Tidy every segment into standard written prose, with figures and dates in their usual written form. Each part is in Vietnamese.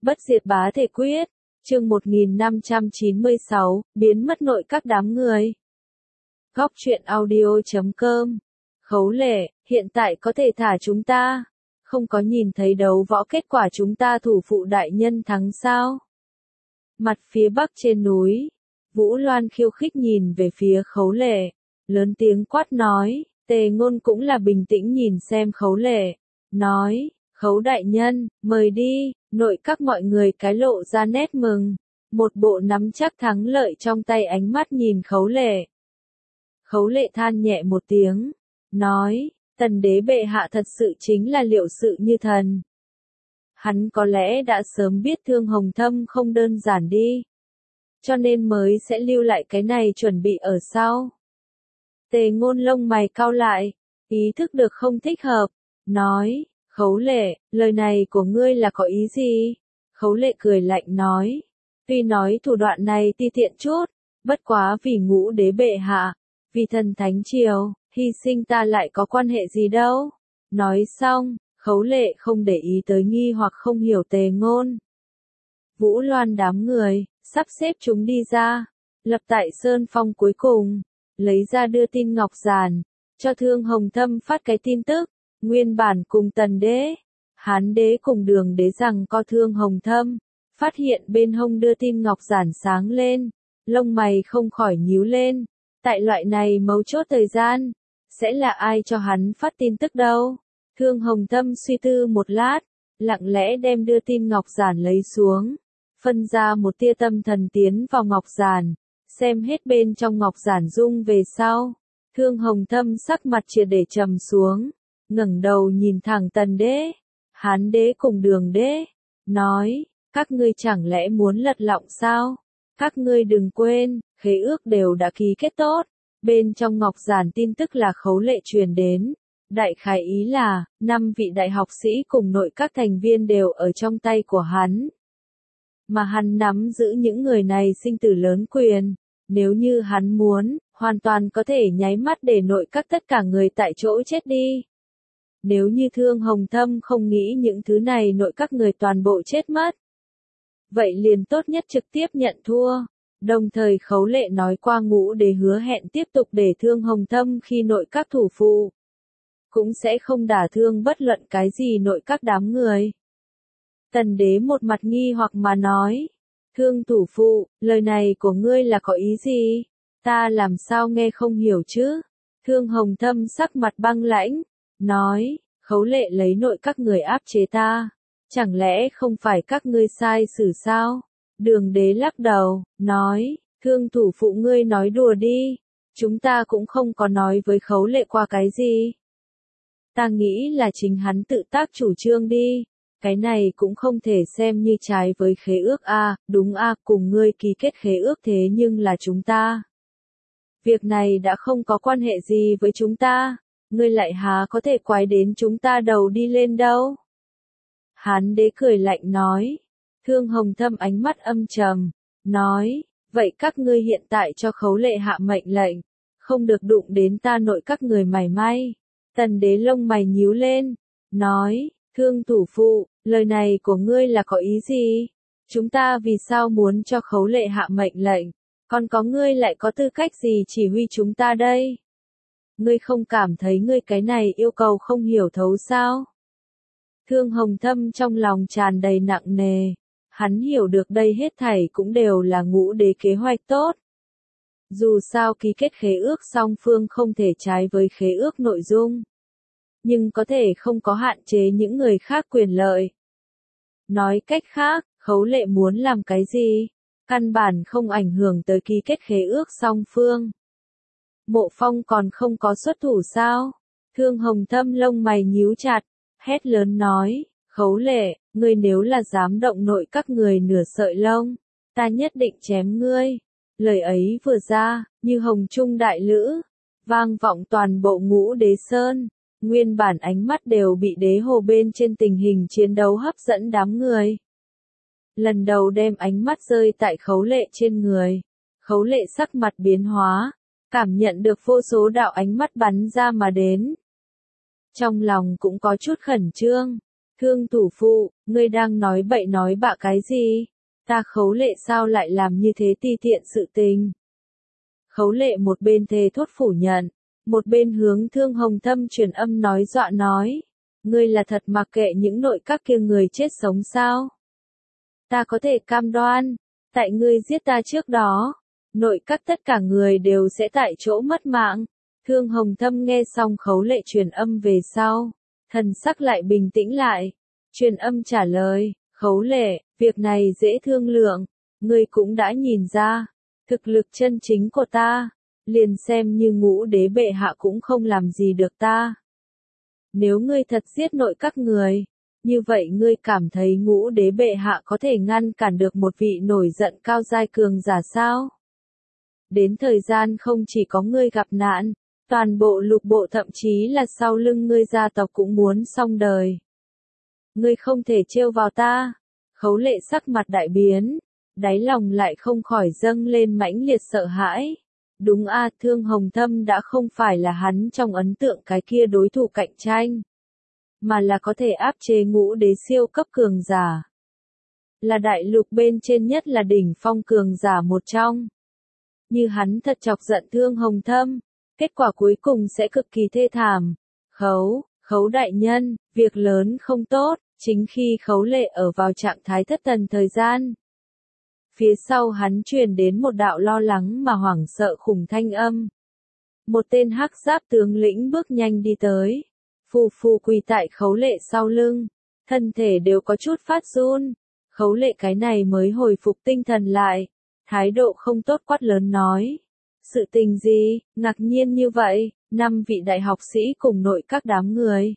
Bất diệt bá thể quyết, chương 1596, biến mất nội các đám người. Góc truyện audio.com. Khấu Lệ, hiện tại có thể thả chúng ta. Không có nhìn thấy đấu võ kết quả chúng ta thủ phụ đại nhân thắng sao? Mặt phía bắc trên núi, Vũ Loan khiêu khích nhìn về phía Khấu Lệ, lớn tiếng quát nói, Tề Ngôn cũng là bình tĩnh nhìn xem Khấu Lệ, nói, Khấu đại nhân, mời đi, nội các mọi người cái lộ ra nét mừng, một bộ nắm chắc thắng lợi trong tay ánh mắt nhìn Khấu Lệ. Khấu Lệ than nhẹ một tiếng, nói, Tần đế bệ hạ thật sự chính là liệu sự như thần. Hắn có lẽ đã sớm biết Thương Hồng Thâm không đơn giản đi, cho nên mới sẽ lưu lại cái này chuẩn bị ở sau. Tề Ngôn lông mày cau lại, ý thức được không thích hợp, nói, Khấu Lệ, lời này của ngươi là có ý gì? Khấu Lệ cười lạnh nói, tuy nói thủ đoạn này ti tiện chút, bất quá vì Ngũ đế bệ hạ, vì thần thánh triều, hy sinh ta lại có quan hệ gì đâu. Nói xong, Khấu Lệ không để ý tới nghi hoặc không hiểu Tề Ngôn. Vũ Loan đám người, sắp xếp chúng đi ra, lập tại sơn phong cuối cùng, lấy ra đưa tin ngọc giản, cho Thương Hồng Thâm phát cái tin tức, nguyên bản cùng Tần đế, Hán đế cùng Đường đế rằng co Thương Hồng Thâm, phát hiện bên hông đưa tin ngọc giản sáng lên, lông mày không khỏi nhíu lên, tại loại này mấu chốt thời gian, sẽ là ai cho hắn phát tin tức đâu? Thương Hồng Thâm suy tư một lát, lặng lẽ đem đưa tin ngọc giản lấy xuống, phân ra một tia tâm thần tiến vào ngọc giản, xem hết bên trong ngọc giản dung về sau. Thương Hồng Thâm sắc mặt triệt để trầm xuống, ngẩng đầu nhìn thẳng Tần đế, Hán đế cùng Đường đế, nói, các ngươi chẳng lẽ muốn lật lọng sao? Các ngươi đừng quên, khế ước đều đã ký kết tốt, bên trong ngọc giản tin tức là Khấu Lệ truyền đến. Đại khái ý là, 5 vị đại học sĩ cùng nội các thành viên đều ở trong tay của hắn. Mà hắn nắm giữ những người này sinh tử lớn quyền, nếu như hắn muốn, hoàn toàn có thể nháy mắt để nội các tất cả người tại chỗ chết đi. Nếu như Thương Hồng Thâm không nghĩ những thứ này nội các người toàn bộ chết mất, vậy liền tốt nhất trực tiếp nhận thua. Đồng thời Khấu Lệ nói qua Ngũ đế hứa hẹn tiếp tục để Thương Hồng Thâm khi nội các thủ phụ, cũng sẽ không đả thương bất luận cái gì nội các đám người. Tần đế một mặt nghi hoặc mà nói, Thương thủ phụ, lời này của ngươi là có ý gì? Ta làm sao nghe không hiểu chứ? Thương Hồng Thâm sắc mặt băng lãnh, nói, Khấu Lệ lấy nội các người áp chế ta, chẳng lẽ không phải các ngươi sai xử sao? Đường đế lắc đầu, nói, Thương thủ phụ ngươi nói đùa đi, chúng ta cũng không có nói với Khấu Lệ qua cái gì. Ta nghĩ là chính hắn tự tác chủ trương đi, cái này cũng không thể xem như trái với khế ước a, đúng a, cùng ngươi ký kết khế ước thế nhưng là chúng ta. Việc này đã không có quan hệ gì với chúng ta, ngươi lại há có thể quái đến chúng ta đầu đi lên đâu. Hán đế cười lạnh nói, Thương Hồng Thâm ánh mắt âm trầm, nói, vậy các ngươi hiện tại cho Khấu Lệ hạ mệnh lệnh, không được đụng đến ta nội các người mảy may. Tần đế lông mày nhíu lên, nói, Thương thủ phụ, lời này của ngươi là có ý gì? Chúng ta vì sao muốn cho Khấu Lệ hạ mệnh lệnh? Còn có ngươi lại có tư cách gì chỉ huy chúng ta đây? Ngươi không cảm thấy ngươi cái này yêu cầu không hiểu thấu sao? Thương Hồng Thâm trong lòng tràn đầy nặng nề, hắn hiểu được đây hết thảy cũng đều là Ngũ đế kế hoạch tốt. Dù sao ký kết khế ước song phương không thể trái với khế ước nội dung, nhưng có thể không có hạn chế những người khác quyền lợi. Nói cách khác, Khấu Lệ muốn làm cái gì, căn bản không ảnh hưởng tới ký kết khế ước song phương. Mộ Phong còn không có xuất thủ sao? Thương Hồng Thâm lông mày nhíu chặt, hét lớn nói, Khấu Lệ, ngươi nếu là dám động nội các người nửa sợi lông, ta nhất định chém ngươi. Lời ấy vừa ra, như hồng trung đại lữ, vang vọng toàn bộ Ngũ đế sơn, nguyên bản ánh mắt đều bị đế hồ bên trên tình hình chiến đấu hấp dẫn đám người. Lần đầu đem ánh mắt rơi tại Khấu Lệ trên người, Khấu Lệ sắc mặt biến hóa, cảm nhận được vô số đạo ánh mắt bắn ra mà đến. Trong lòng cũng có chút khẩn trương, Thương thủ phụ, ngươi đang nói bậy nói bạ cái gì? Ta Khấu Lệ sao lại làm như thế ti tiện sự tình? Khấu Lệ một bên thề thốt phủ nhận, một bên hướng Thương Hồng Thâm truyền âm nói dọa nói. Ngươi là thật mặc kệ những nội các kia người chết sống sao? Ta có thể cam đoan, tại ngươi giết ta trước đó, nội các tất cả người đều sẽ tại chỗ mất mạng. Thương Hồng Thâm nghe xong Khấu Lệ truyền âm về sau, thần sắc lại bình tĩnh lại. Truyền âm trả lời, Khấu Lệ, việc này dễ thương lượng, ngươi cũng đã nhìn ra, thực lực chân chính của ta, liền xem như Ngũ Đế bệ hạ cũng không làm gì được ta. Nếu ngươi thật giết nội các người, như vậy ngươi cảm thấy Ngũ Đế bệ hạ có thể ngăn cản được một vị nổi giận cao giai cường giả sao? Đến thời gian không chỉ có ngươi gặp nạn, toàn bộ lục bộ thậm chí là sau lưng ngươi gia tộc cũng muốn xong đời. Ngươi không thể trêu vào ta. Khấu Lệ sắc mặt đại biến, đáy lòng lại không khỏi dâng lên mãnh liệt sợ hãi. Đúng a, Thương Hồng Thâm đã không phải là hắn trong ấn tượng cái kia đối thủ cạnh tranh, mà là có thể áp chế Ngũ Đế siêu cấp cường giả. Là đại lục bên trên nhất là đỉnh phong cường giả một trong. Như hắn thật chọc giận Thương Hồng Thâm, kết quả cuối cùng sẽ cực kỳ thê thảm. Khấu đại nhân, việc lớn không tốt, chính khi Khấu Lệ ở vào trạng thái thất thần thời gian. Phía sau hắn truyền đến một đạo lo lắng mà hoảng sợ khủng thanh âm. Một tên hắc giáp tướng lĩnh bước nhanh đi tới. Phù phù quỳ tại Khấu Lệ sau lưng. Thân thể đều có chút phát run. Khấu Lệ cái này mới hồi phục tinh thần lại. Thái độ không tốt quát lớn nói. Sự tình gì, ngạc nhiên như vậy, 5 vị đại học sĩ cùng nội các đám người.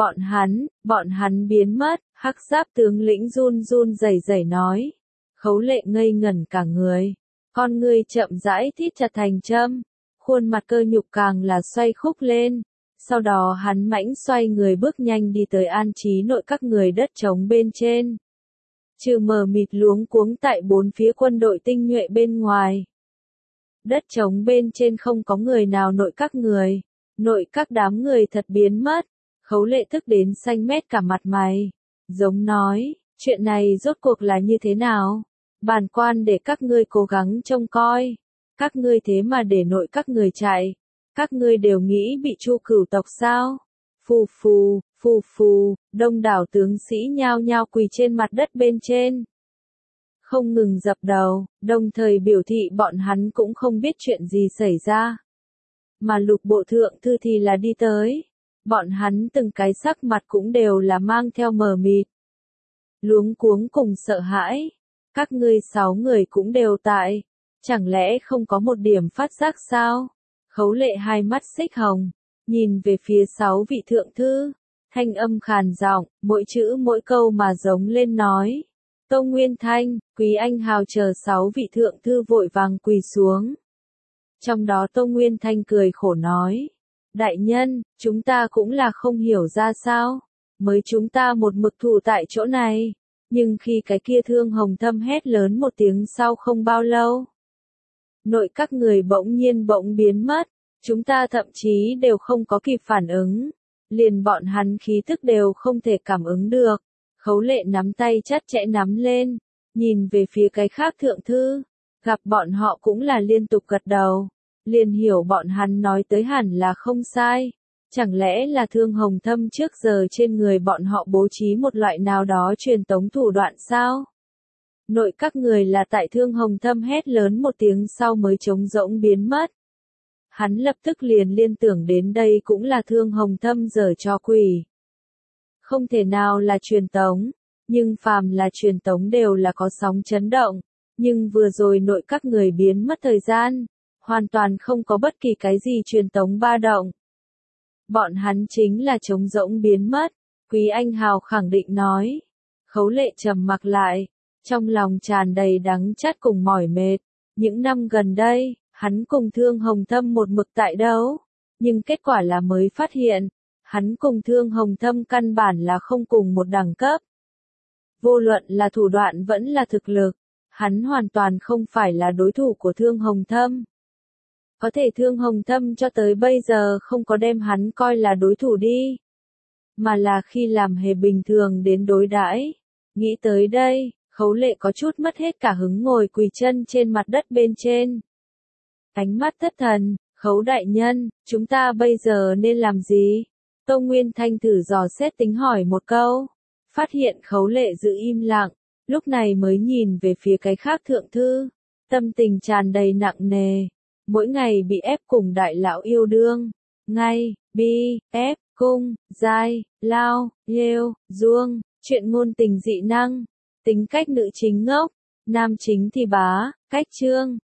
Bọn hắn biến mất, hắc giáp tướng lĩnh run run rẩy rẩy nói. Khấu Lệ ngây ngẩn cả người, con ngươi chậm rãi thít chặt thành châm, khuôn mặt cơ nhục càng là xoay khúc lên, sau đó hắn mãnh xoay người bước nhanh đi tới an trí nội các người đất trống bên trên. Trừ mờ mịt luống cuống tại bốn phía quân đội tinh nhuệ bên ngoài. Đất trống bên trên không có người nào nội các đám người thật biến mất. Khấu Lệ tức đến xanh mét cả mặt mày, giống nói, chuyện này rốt cuộc là như thế nào? Bản quan để các ngươi cố gắng trông coi, các ngươi thế mà để nội các người chạy, các ngươi đều nghĩ bị Chu Cửu tộc sao? Phù phù, đông đảo tướng sĩ nhao nhao quỳ trên mặt đất bên trên. Không ngừng dập đầu, đồng thời biểu thị bọn hắn cũng không biết chuyện gì xảy ra. Mà lục bộ thượng thư thì là đi tới. Bọn hắn từng cái sắc mặt cũng đều là mang theo mờ mịt. Luống cuống cùng sợ hãi. Các ngươi 6 người cũng đều tại. Chẳng lẽ không có một điểm phát giác sao? Khấu Lệ hai mắt xích hồng. Nhìn về phía 6 vị thượng thư. Thanh âm khàn giọng, mỗi chữ mỗi câu mà giống lên nói. Tô Nguyên Thanh, Quý Anh Hào chờ 6 vị thượng thư vội vàng quỳ xuống. Trong đó Tô Nguyên Thanh cười khổ nói. Đại nhân, chúng ta cũng là không hiểu ra sao. Mới chúng ta một mực thủ tại chỗ này. Nhưng khi cái kia Thương Hồng Thâm hét lớn một tiếng sau không bao lâu. Nội các người bỗng nhiên biến mất. Chúng ta thậm chí đều không có kịp phản ứng. Liền bọn hắn khí tức đều không thể cảm ứng được. Khấu Lệ nắm tay chặt chẽ nắm lên. Nhìn về phía cái khác thượng thư. Gặp bọn họ cũng là liên tục gật đầu. Liền hiểu bọn hắn nói tới hẳn là không sai. Chẳng lẽ là Thương Hồng Thâm trước giờ trên người bọn họ bố trí một loại nào đó truyền tống thủ đoạn sao? Nội các người là tại Thương Hồng Thâm hét lớn một tiếng sau mới trống rỗng biến mất. Hắn lập tức liền liên tưởng đến đây cũng là Thương Hồng Thâm giở trò quỷ. Không thể nào là truyền tống, nhưng phàm là truyền tống đều là có sóng chấn động. Nhưng vừa rồi nội các người biến mất thời gian. Hoàn toàn không có bất kỳ cái gì truyền tống ba động. Bọn hắn chính là trống rỗng biến mất, Quý Anh Hào khẳng định nói. Khấu Lệ trầm mặc lại, trong lòng tràn đầy đắng chát cùng mỏi mệt. Những năm gần đây, hắn cùng Thương Hồng Thâm một mực tại đấu, nhưng kết quả là mới phát hiện, hắn cùng Thương Hồng Thâm căn bản là không cùng một đẳng cấp. Vô luận là thủ đoạn vẫn là thực lực, hắn hoàn toàn không phải là đối thủ của Thương Hồng Thâm. Có thể Thương Hồng Thâm cho tới bây giờ không có đem hắn coi là đối thủ đi. mà là khi làm hề bình thường đến đối đãi. Nghĩ tới đây, Khấu Lệ có chút mất hết cả hứng ngồi quỳ chân trên mặt đất bên trên. Ánh mắt thất thần, Khấu đại nhân, chúng ta bây giờ nên làm gì? Tô Nguyên Thanh thử dò xét tính hỏi một câu. Phát hiện Khấu Lệ giữ im lặng, lúc này mới nhìn về phía cái khác thượng thư. Tâm tình tràn đầy nặng nề. Mỗi ngày bị ép cùng đại lão yêu đương. Ngay, bi, ép, cung, giai, lao, yêu, duông, chuyện ngôn tình dị năng. Tính cách nữ chính ngốc, nam chính thì bá, cách trương,